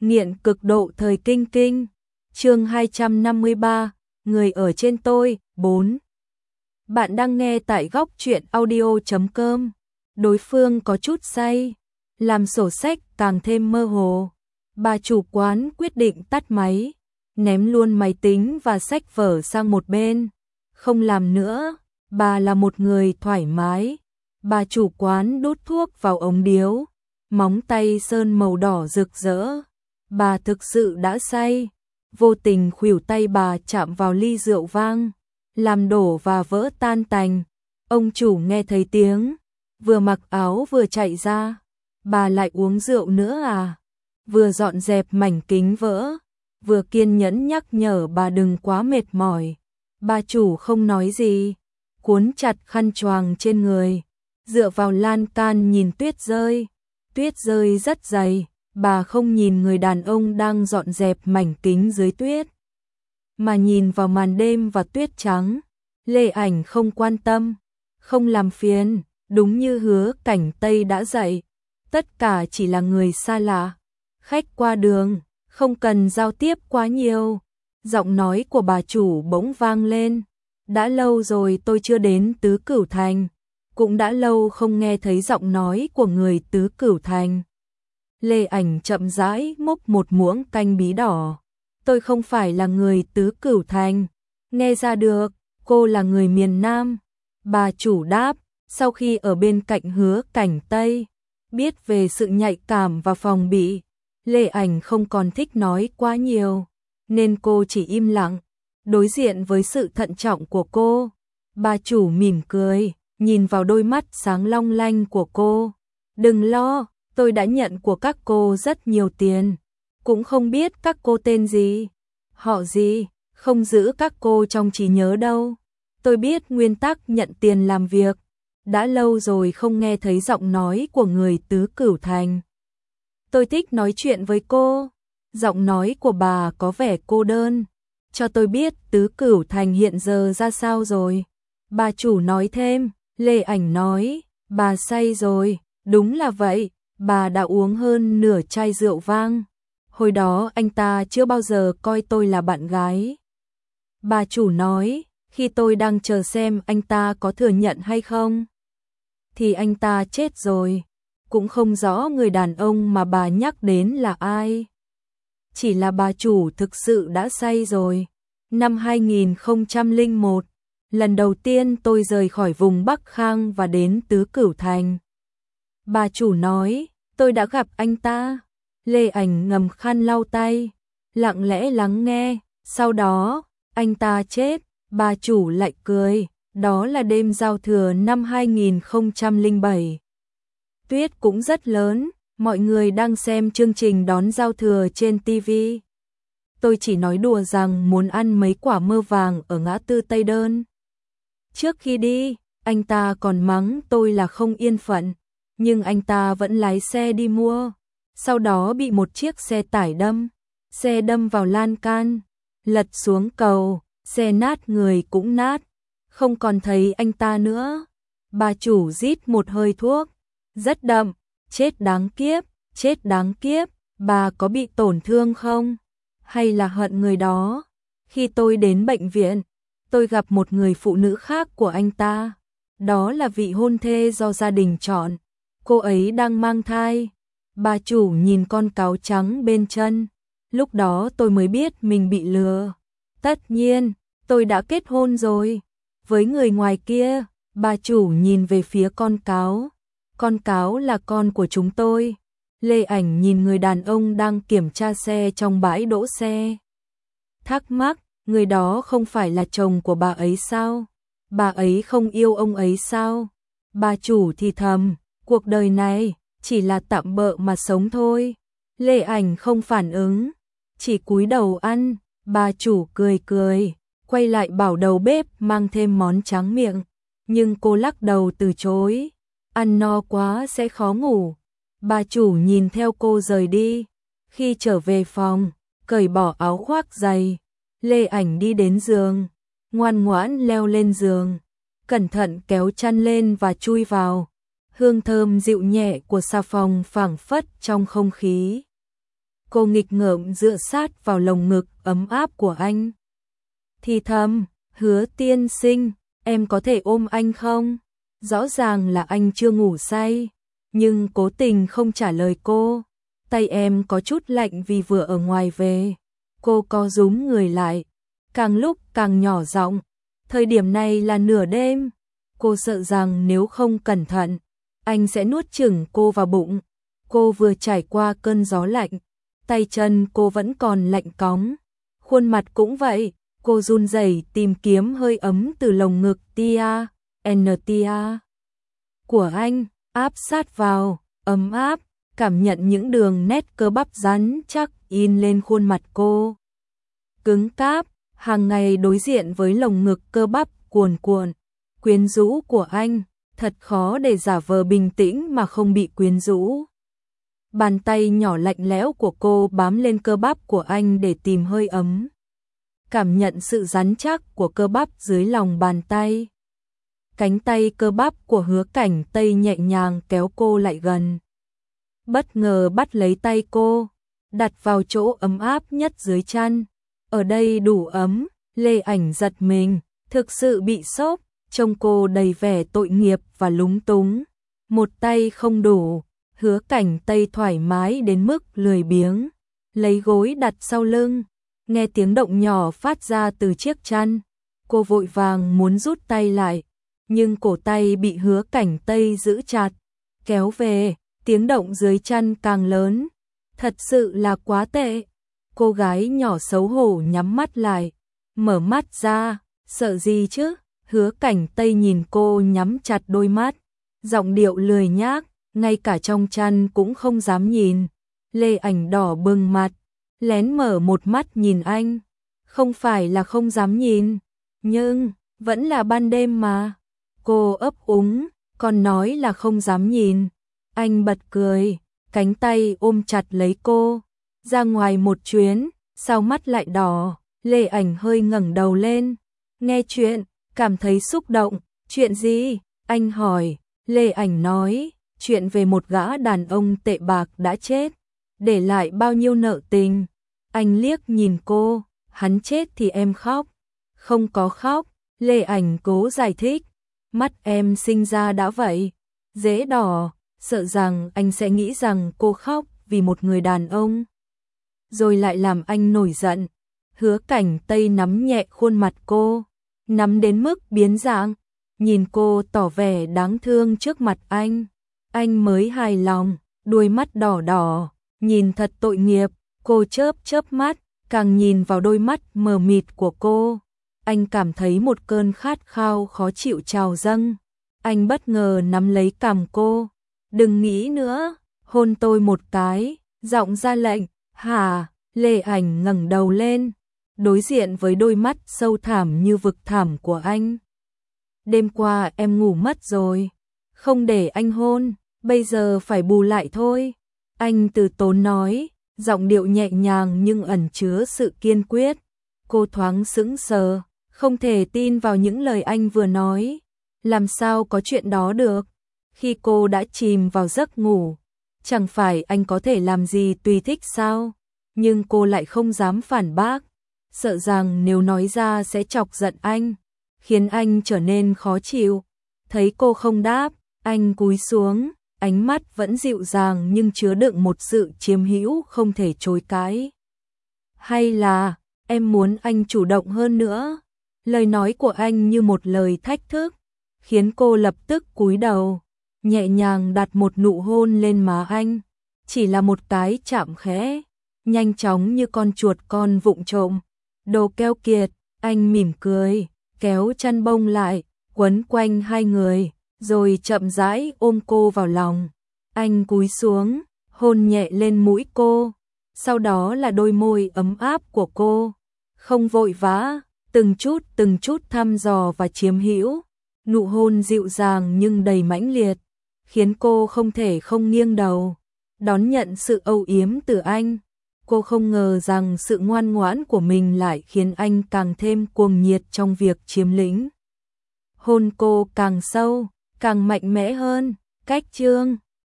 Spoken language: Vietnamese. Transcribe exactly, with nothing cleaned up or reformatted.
Nghiện cực độ thời kinh kinh. Chương hai trăm năm mươi ba, người ở trên tôi. Bốn. Bạn đang nghe tại góc truyện audio chấm com. Đối phương có chút say, làm sổ sách càng thêm mơ hồ. Bà chủ quán quyết định tắt máy, ném luôn máy tính và sách vở sang một bên. Không làm nữa, bà là một người thoải mái. Bà chủ quán đút thuốc vào ống điếu, móng tay sơn màu đỏ rực rỡ. Bà thực sự đã say, vô tình khuỷu tay bà chạm vào ly rượu vang, làm đổ và vỡ tan tành. Ông chủ nghe thấy tiếng, vừa mặc áo vừa chạy ra. Bà lại uống rượu nữa à? Vừa dọn dẹp mảnh kính vỡ, vừa kiên nhẫn nhắc nhở bà đừng quá mệt mỏi. Bà chủ không nói gì, cuốn chặt khăn choàng trên người, dựa vào lan can nhìn tuyết rơi. Tuyết rơi rất dày, bà không nhìn người đàn ông đang dọn dẹp mảnh kính dưới tuyết, mà nhìn vào màn đêm và tuyết trắng. Lê Ảnh không quan tâm, không làm phiền, đúng như Hứa Cảnh Tây đã dạy. Tất cả chỉ là người xa lạ, khách qua đường, không cần giao tiếp quá nhiều. Giọng nói của bà chủ bỗng vang lên. Đã lâu rồi tôi chưa đến Tứ Cửu Thành, cũng đã lâu không nghe thấy giọng nói của người Tứ Cửu Thành. Lê Ảnh chậm rãi múc một muỗng canh bí đỏ. Tôi không phải là người Tứ Cửu Thành. Nghe ra được, cô là người miền Nam. Bà chủ đáp, sau khi ở bên cạnh Hứa Cảnh Tây, biết về sự nhạy cảm và phòng bị, Lê Ảnh không còn thích nói quá nhiều, nên cô chỉ im lặng. Đối diện với sự thận trọng của cô, bà chủ mỉm cười, nhìn vào đôi mắt sáng long lanh của cô. Đừng lo, tôi đã nhận của các cô rất nhiều tiền, cũng không biết các cô tên gì, họ gì, không giữ các cô trong trí nhớ đâu. Tôi biết nguyên tắc nhận tiền làm việc. Đã lâu rồi không nghe thấy giọng nói của người Tứ Cửu Thành. Tôi thích nói chuyện với cô. Giọng nói của bà có vẻ cô đơn. Cho tôi biết Tứ Cửu Thành hiện giờ ra sao rồi. Bà chủ nói thêm. Lê Ảnh nói, bà say rồi. Đúng là vậy, bà đã uống hơn nửa chai rượu vang. Hồi đó anh ta chưa bao giờ coi tôi là bạn gái. Bà chủ nói, khi tôi đang chờ xem anh ta có thừa nhận hay không, thì anh ta chết rồi. Cũng không rõ người đàn ông mà bà nhắc đến là ai. Chỉ là bà chủ thực sự đã say rồi. Năm hai nghìn không trăm lẻ một, lần đầu tiên tôi rời khỏi vùng Bắc Khang và đến Tứ Cửu Thành. Bà chủ nói, tôi đã gặp anh ta. Lê Ảnh ngầm khăn lau tay, lặng lẽ lắng nghe. Sau đó, anh ta chết. Bà chủ lại cười. Đó là đêm giao thừa năm hai nghìn không trăm lẻ bảy. Tuyết cũng rất lớn, mọi người đang xem chương trình đón giao thừa trên ti vi. Tôi chỉ nói đùa rằng muốn ăn mấy quả mơ vàng ở ngã tư Tây Đơn. Trước khi đi, anh ta còn mắng tôi là không yên phận, nhưng anh ta vẫn lái xe đi mua. Sau đó bị một chiếc xe tải đâm, xe đâm vào lan can, lật xuống cầu, xe nát người cũng nát. Không còn thấy anh ta nữa. Bà chủ rít một hơi thuốc, rất đậm. Chết đáng kiếp, chết đáng kiếp. Bà có bị tổn thương không? Hay là hận người đó? Khi tôi đến bệnh viện, tôi gặp một người phụ nữ khác của anh ta. Đó là vị hôn thê do gia đình chọn. Cô ấy đang mang thai. Bà chủ nhìn con cáo trắng bên chân. Lúc đó tôi mới biết mình bị lừa. Tất nhiên, tôi đã kết hôn rồi với người ngoài kia. Bà chủ nhìn về phía con cáo. Con cáo là con của chúng tôi. Lê Ảnh nhìn người đàn ông đang kiểm tra xe trong bãi đỗ xe, thắc mắc, người đó không phải là chồng của bà ấy sao? Bà ấy không yêu ông ấy sao? Bà chủ thì thầm, cuộc đời này chỉ là tạm bợ mà sống thôi. Lê Ảnh không phản ứng, chỉ cúi đầu ăn. Bà chủ cười cười, quay lại bảo đầu bếp mang thêm món tráng miệng, nhưng cô lắc đầu từ chối. Ăn no quá sẽ khó ngủ. Bà chủ nhìn theo cô rời đi. Khi trở về phòng, cởi bỏ áo khoác dày, Lê Ảnh đi đến giường, ngoan ngoãn leo lên giường, cẩn thận kéo chăn lên và chui vào. Hương thơm dịu nhẹ của xà phòng phảng phất trong không khí. Cô nghịch ngợm dựa sát vào lồng ngực ấm áp của anh. Thì thầm, Hứa tiên sinh, em có thể ôm anh không? Rõ ràng là anh chưa ngủ say, nhưng cố tình không trả lời cô. Tay em có chút lạnh vì vừa ở ngoài về. Cô co rúm người lại, càng lúc càng nhỏ giọng. Thời điểm này là nửa đêm. Cô sợ rằng nếu không cẩn thận, anh sẽ nuốt chửng cô vào bụng. Cô vừa trải qua cơn gió lạnh, tay chân cô vẫn còn lạnh cóng. Khuôn mặt cũng vậy, cô run rẩy tìm kiếm hơi ấm từ lồng ngực tia, en tia của anh, áp sát vào, ấm áp, cảm nhận những đường nét cơ bắp rắn chắc in lên khuôn mặt cô. Cứng cáp, hàng ngày đối diện với lồng ngực cơ bắp cuồn cuộn, quyến rũ của anh, thật khó để giả vờ bình tĩnh mà không bị quyến rũ. Bàn tay nhỏ lạnh lẽo của cô bám lên cơ bắp của anh để tìm hơi ấm. Cảm nhận sự rắn chắc của cơ bắp dưới lòng bàn tay. Cánh tay cơ bắp của Hứa Cảnh Tây nhẹ nhàng kéo cô lại gần. Bất ngờ bắt lấy tay cô, đặt vào chỗ ấm áp nhất dưới chân. Ở đây đủ ấm, Lê Ảnh giật mình, thực sự bị sốc, trông cô đầy vẻ tội nghiệp và lúng túng. Một tay không đủ, Hứa Cảnh Tây thoải mái đến mức lười biếng, lấy gối đặt sau lưng, nghe tiếng động nhỏ phát ra từ chiếc chăn. Cô vội vàng muốn rút tay lại, nhưng cổ tay bị Hứa Cảnh Tây giữ chặt, kéo về, tiếng động dưới chân càng lớn. Thật sự là quá tệ. Cô gái nhỏ xấu hổ nhắm mắt lại, mở mắt ra, sợ gì chứ? Hứa Cảnh Tây nhìn cô nhắm chặt đôi mắt, giọng điệu lười nhác, ngay cả trong chăn cũng không dám nhìn. Lê Ảnh đỏ bừng mặt, lén mở một mắt nhìn anh. Không phải là không dám nhìn, nhưng vẫn là ban đêm mà. Cô ấp úng, còn nói là không dám nhìn. Anh bật cười, cánh tay ôm chặt lấy cô. Ra ngoài một chuyến, sao mắt lại đỏ? Lê Ảnh hơi ngẩng đầu lên, nghe chuyện, cảm thấy xúc động. Chuyện gì? Anh hỏi. Lê Ảnh nói, chuyện về một gã đàn ông tệ bạc đã chết, để lại bao nhiêu nợ tình. Anh liếc nhìn cô, hắn chết thì em khóc. Không có khóc, Lê Ảnh cố giải thích. Mắt em sinh ra đã vậy, dễ đỏ, sợ rằng anh sẽ nghĩ rằng cô khóc vì một người đàn ông, rồi lại làm anh nổi giận. Hứa Cảnh Tây nắm nhẹ khuôn mặt cô, nắm đến mức biến dạng, nhìn cô tỏ vẻ đáng thương trước mặt anh. Anh mới hài lòng, đuôi mắt đỏ đỏ, nhìn thật tội nghiệp. Cô chớp chớp mắt, càng nhìn vào đôi mắt mờ mịt của cô, anh cảm thấy một cơn khát khao khó chịu trào dâng. Anh bất ngờ nắm lấy cằm cô. Đừng nghĩ nữa, hôn tôi một cái, giọng ra lệnh. Hả? Lê Ảnh ngẩng đầu lên, đối diện với đôi mắt sâu thẳm như vực thẳm của anh. Đêm qua em ngủ mất rồi, không để anh hôn, bây giờ phải bù lại thôi. Anh từ tốn nói, giọng điệu nhẹ nhàng nhưng ẩn chứa sự kiên quyết. Cô thoáng sững sờ, không thể tin vào những lời anh vừa nói. Làm sao có chuyện đó được? Khi cô đã chìm vào giấc ngủ, chẳng phải anh có thể làm gì tùy thích sao? Nhưng cô lại không dám phản bác, sợ rằng nếu nói ra sẽ chọc giận anh, khiến anh trở nên khó chịu. Thấy cô không đáp, anh cúi xuống, ánh mắt vẫn dịu dàng nhưng chứa đựng một sự chiếm hữu không thể chối cãi. Hay là em muốn anh chủ động hơn nữa? Lời nói của anh như một lời thách thức, khiến cô lập tức cúi đầu, nhẹ nhàng đặt một nụ hôn lên má anh. Chỉ là một cái chạm khẽ, nhanh chóng như con chuột con vụng trộm. Đồ keo kiệt, anh mỉm cười, kéo chăn bông lại, quấn quanh hai người, rồi chậm rãi ôm cô vào lòng. Anh cúi xuống, hôn nhẹ lên mũi cô, sau đó là đôi môi ấm áp của cô. Không vội vã, từng chút từng chút thăm dò và chiếm hữu. Nụ hôn dịu dàng nhưng đầy mãnh liệt, khiến cô không thể không nghiêng đầu, đón nhận sự âu yếm từ anh. Cô không ngờ rằng sự ngoan ngoãn của mình lại khiến anh càng thêm cuồng nhiệt trong việc chiếm lĩnh. Hôn cô càng sâu, càng mạnh mẽ hơn. Cách chương